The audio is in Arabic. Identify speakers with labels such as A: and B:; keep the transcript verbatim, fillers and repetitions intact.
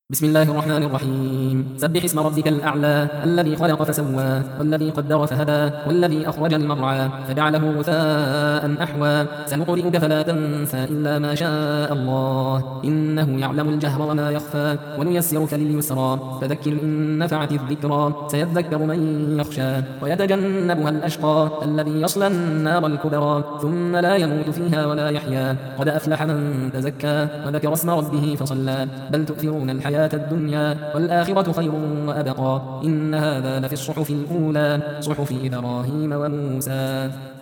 A: بسم الله الرحمن الرحيم سبح اسم ربك الأعلى الذي خلق فسوى والذي قدر فهدى والذي أخرج المرعى فجعله غثاء أحوى سنقرئك فلا تنسى إلا ما شاء الله إنه يعلم الجهر وما يخفى ونيسرك لليسرى فذكر إن نفعت الذكرى سيذكر من يخشى ويتجنبها الأشقى الذي يصلى النار الكبرى ثم لا يموت فيها ولا يحيا قد أفلح من تزكى وذكر اسم ربه فصلى بل تؤثرون الحياة الدنيا والآخرة خير وأبقى إن هذا لفي الصحف الأولى صحف إبراهيم وموسى.